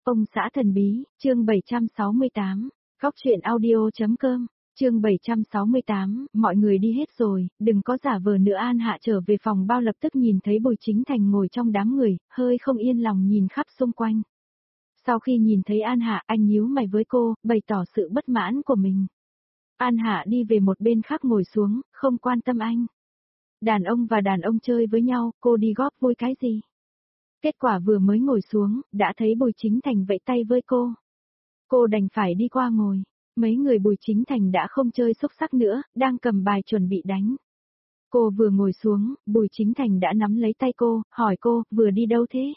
Ông xã thần bí, chương 768, góc truyện audio.com, chương 768, mọi người đi hết rồi, đừng có giả vờ nữa. An Hạ trở về phòng bao lập tức nhìn thấy Bùi Chính Thành ngồi trong đám người, hơi không yên lòng nhìn khắp xung quanh. Sau khi nhìn thấy An Hạ, anh nhíu mày với cô, bày tỏ sự bất mãn của mình. An Hạ đi về một bên khác ngồi xuống, không quan tâm anh. Đàn ông và đàn ông chơi với nhau, cô đi góp vui cái gì? Kết quả vừa mới ngồi xuống, đã thấy Bùi Chính Thành vẫy tay với cô. Cô đành phải đi qua ngồi. Mấy người Bùi Chính Thành đã không chơi xúc xắc nữa, đang cầm bài chuẩn bị đánh. Cô vừa ngồi xuống, Bùi Chính Thành đã nắm lấy tay cô, hỏi cô, vừa đi đâu thế?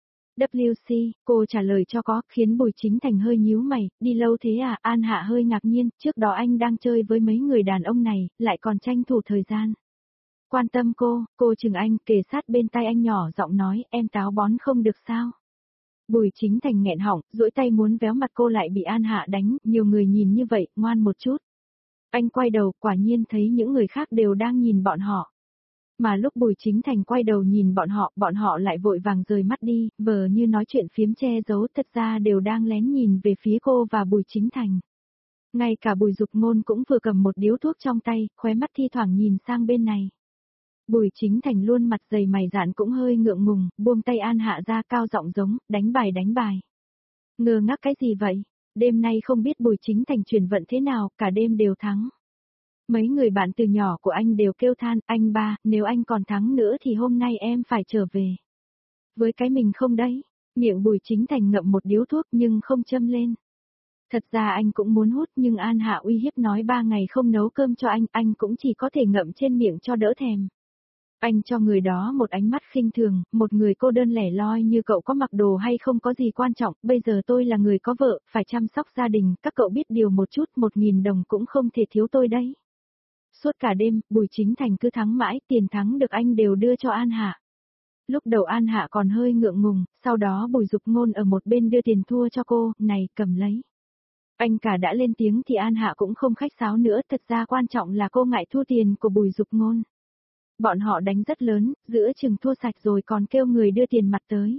WC, cô trả lời cho có, khiến Bùi Chính Thành hơi nhíu mày, đi lâu thế à? An Hạ hơi ngạc nhiên, trước đó anh đang chơi với mấy người đàn ông này, lại còn tranh thủ thời gian. Quan tâm cô chừng anh, kề sát bên tay anh nhỏ giọng nói, em táo bón không được sao? Bùi Chính Thành nghẹn họng, duỗi tay muốn véo mặt cô lại bị An Hạ đánh, nhiều người nhìn như vậy, ngoan một chút. Anh quay đầu, quả nhiên thấy những người khác đều đang nhìn bọn họ. Mà lúc Bùi Chính Thành quay đầu nhìn bọn họ lại vội vàng rời mắt đi, vờ như nói chuyện phiếm che giấu, thật ra đều đang lén nhìn về phía cô và Bùi Chính Thành. Ngay cả Bùi Dục Ngôn cũng vừa cầm một điếu thuốc trong tay, khóe mắt thi thoảng nhìn sang bên này. Bùi Chính Thành luôn mặt dày mày dạn cũng hơi ngượng ngùng, buông tay An Hạ ra cao giọng giống, đánh bài. Ngơ ngác cái gì vậy? Đêm nay không biết Bùi Chính Thành chuyển vận thế nào, cả đêm đều thắng. Mấy người bạn từ nhỏ của anh đều kêu than, anh ba, nếu anh còn thắng nữa thì hôm nay em phải trở về. Với cái mình không đấy, miệng Bùi Chính Thành ngậm một điếu thuốc nhưng không châm lên. Thật ra anh cũng muốn hút nhưng An Hạ uy hiếp nói 3 ngày không nấu cơm cho anh cũng chỉ có thể ngậm trên miệng cho đỡ thèm. Anh cho người đó một ánh mắt khinh thường, một người cô đơn lẻ loi như cậu có mặc đồ hay không có gì quan trọng, bây giờ tôi là người có vợ, phải chăm sóc gia đình, các cậu biết điều một chút, 1.000 đồng cũng không thể thiếu tôi đấy. Suốt cả đêm, Bùi Chính Thành cứ thắng mãi, tiền thắng được anh đều đưa cho An Hạ. Lúc đầu An Hạ còn hơi ngượng ngùng, sau đó Bùi Dục Ngôn ở một bên đưa tiền thua cho cô, này, cầm lấy. Anh cả đã lên tiếng thì An Hạ cũng không khách sáo nữa, thật ra quan trọng là cô ngại thua tiền của Bùi Dục Ngôn. Bọn họ đánh rất lớn, giữa chừng thua sạch rồi còn kêu người đưa tiền mặt tới.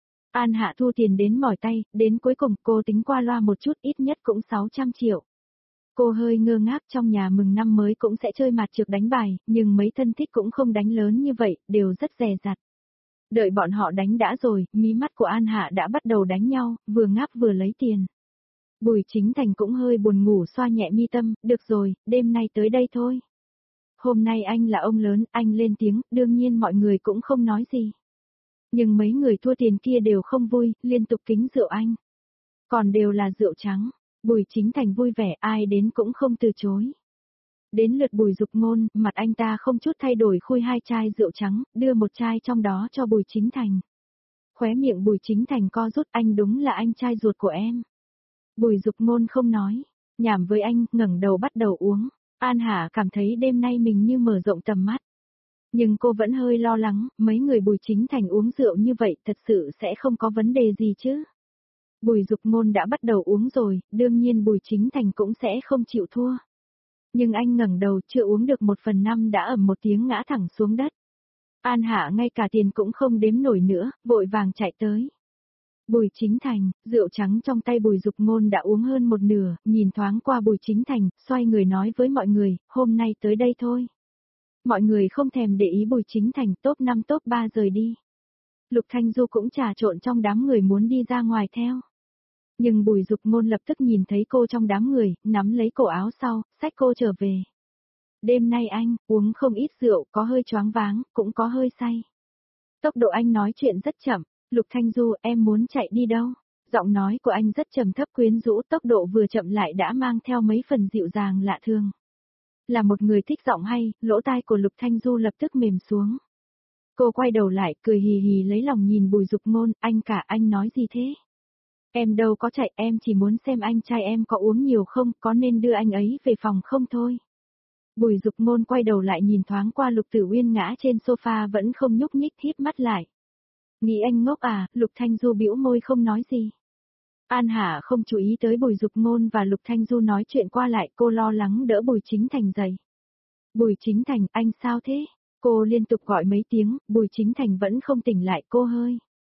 An Hạ thua tiền đến mỏi tay, đến cuối cùng cô tính qua loa một chút, ít nhất cũng 600 triệu. Cô hơi ngơ ngác, trong nhà mừng năm mới cũng sẽ chơi mặt trược đánh bài, nhưng mấy thân thích cũng không đánh lớn như vậy, đều rất dè dặt. Đợi bọn họ đánh đã rồi, mí mắt của An Hạ đã bắt đầu đánh nhau, vừa ngáp vừa lấy tiền. Bùi Chính Thành cũng hơi buồn ngủ xoa nhẹ mi tâm, được rồi, đêm nay tới đây thôi. Hôm nay anh là ông lớn, anh lên tiếng, đương nhiên mọi người cũng không nói gì. Nhưng mấy người thua tiền kia đều không vui, liên tục kính rượu anh. Còn đều là rượu trắng, Bùi Chính Thành vui vẻ, ai đến cũng không từ chối. Đến lượt Bùi Dục Ngôn, mặt anh ta không chút thay đổi khui 2 chai rượu trắng, đưa một chai trong đó cho Bùi Chính Thành. Khóe miệng Bùi Chính Thành co rút, anh đúng là anh trai ruột của em. Bùi Dục Ngôn không nói, nhảm với anh, ngẩng đầu bắt đầu uống. An Hạ cảm thấy đêm nay mình như mở rộng tầm mắt. Nhưng cô vẫn hơi lo lắng, mấy người Bùi Chính Thành uống rượu như vậy thật sự sẽ không có vấn đề gì chứ. Bùi Dục Ngôn đã bắt đầu uống rồi, đương nhiên Bùi Chính Thành cũng sẽ không chịu thua. Nhưng anh ngẩng đầu chưa uống được 1/5 đã ầm một tiếng ngã thẳng xuống đất. An Hạ ngay cả tiền cũng không đếm nổi nữa, vội vàng chạy tới. Bùi Chính Thành, rượu trắng trong tay Bùi Dục Ngôn đã uống hơn một nửa, nhìn thoáng qua Bùi Chính Thành, xoay người nói với mọi người, hôm nay tới đây thôi. Mọi người không thèm để ý Bùi Chính Thành, top 5 top 3 rời đi. Lục Thanh Du cũng trà trộn trong đám người muốn đi ra ngoài theo. Nhưng Bùi Dục Ngôn lập tức nhìn thấy cô trong đám người, nắm lấy cổ áo sau, xách cô trở về. Đêm nay anh, uống không ít rượu, có hơi choáng váng, cũng có hơi say. Tốc độ anh nói chuyện rất chậm. Lục Thanh Du, em muốn chạy đi đâu? Giọng nói của anh rất trầm thấp quyến rũ, tốc độ vừa chậm lại đã mang theo mấy phần dịu dàng lạ thường. Là một người thích giọng hay, lỗ tai của Lục Thanh Du lập tức mềm xuống. Cô quay đầu lại, cười hì hì lấy lòng nhìn Bùi Dục Ngôn, anh cả anh nói gì thế? Em đâu có chạy, em chỉ muốn xem anh trai em có uống nhiều không, có nên đưa anh ấy về phòng không thôi. Bùi Dục Ngôn quay đầu lại nhìn thoáng qua Lục Tử Uyên ngã trên sofa vẫn không nhúc nhích, híp mắt lại. Nghĩ anh ngốc à, Lục Thanh Du bĩu môi không nói gì. An Hạ không chú ý tới Bùi Dục Ngôn và Lục Thanh Du nói chuyện qua lại, cô lo lắng đỡ Bùi Chính Thành dậy. Bùi Chính Thành, anh sao thế? Cô liên tục gọi mấy tiếng, Bùi Chính Thành vẫn không tỉnh lại, cô hơi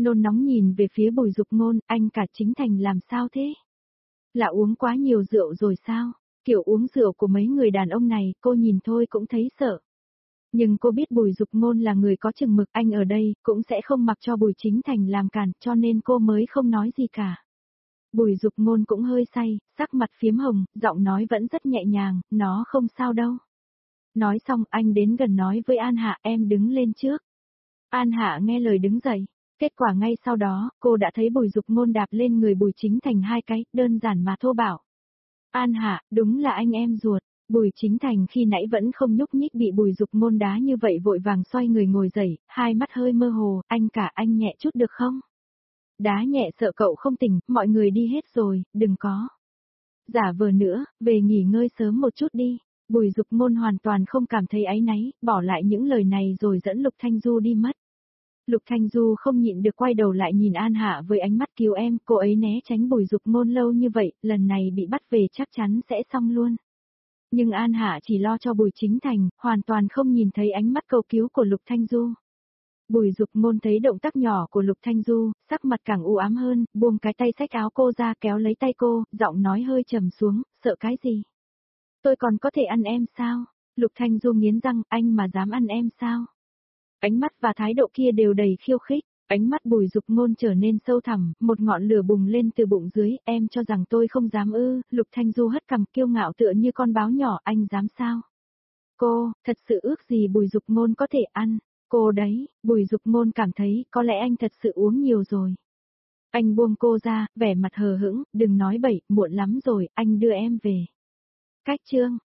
Nôn nóng nhìn về phía Bùi Dục Ngôn, anh cả Chính Thành làm sao thế? Là uống quá nhiều rượu rồi sao? Kiểu uống rượu của mấy người đàn ông này, cô nhìn thôi cũng thấy sợ. Nhưng cô biết Bùi Dục Ngôn là người có chừng mực, anh ở đây cũng sẽ không mặc cho Bùi Chính Thành làm cản, cho nên cô mới không nói gì cả. Bùi Dục Ngôn cũng hơi say, sắc mặt phiếm hồng, giọng nói vẫn rất nhẹ nhàng, nó không sao đâu. Nói xong anh đến gần nói với An Hạ, em đứng lên trước. An Hạ nghe lời đứng dậy. Kết quả ngay sau đó, cô đã thấy Bùi Dục Ngôn đạp lên người Bùi Chính Thành hai cái, đơn giản mà thô bạo. An Hạ, đúng là anh em ruột. Bùi Chính Thành khi nãy vẫn không nhúc nhích bị Bùi Dục Ngôn đá như vậy vội vàng xoay người ngồi dậy, hai mắt hơi mơ hồ, anh cả anh nhẹ chút được không? Đá nhẹ sợ cậu không tỉnh, mọi người đi hết rồi, đừng có. Giả vờ nữa, về nghỉ ngơi sớm một chút đi. Bùi Dục Ngôn hoàn toàn không cảm thấy áy náy, bỏ lại những lời này rồi dẫn Lục Thanh Du đi mất. Lục Thanh Du không nhịn được quay đầu lại nhìn An Hạ với ánh mắt cứu em, cô ấy né tránh Bùi Dục Ngôn lâu như vậy, lần này bị bắt về chắc chắn sẽ xong luôn. Nhưng An Hạ chỉ lo cho Bùi Chính Thành, hoàn toàn không nhìn thấy ánh mắt cầu cứu của Lục Thanh Du. Bùi Dục Ngôn thấy động tác nhỏ của Lục Thanh Du, sắc mặt càng u ám hơn, buông cái tay xách áo cô ra kéo lấy tay cô, giọng nói hơi trầm xuống, sợ cái gì? Tôi còn có thể ăn em sao? Lục Thanh Du nghiến răng, anh mà dám ăn em sao? Ánh mắt và thái độ kia đều đầy khiêu khích, ánh mắt Bùi Dục Ngôn trở nên sâu thẳm, một ngọn lửa bùng lên từ bụng dưới, em cho rằng tôi không dám ư? Lục Thanh Du hất cằm kiêu ngạo tựa như con báo nhỏ, anh dám sao? Cô, thật sự ước gì Bùi Dục Ngôn có thể ăn? Cô đấy, Bùi Dục Ngôn cảm thấy có lẽ anh thật sự uống nhiều rồi. Anh buông cô ra, vẻ mặt hờ hững, đừng nói bậy, muộn lắm rồi, anh đưa em về. Cách chương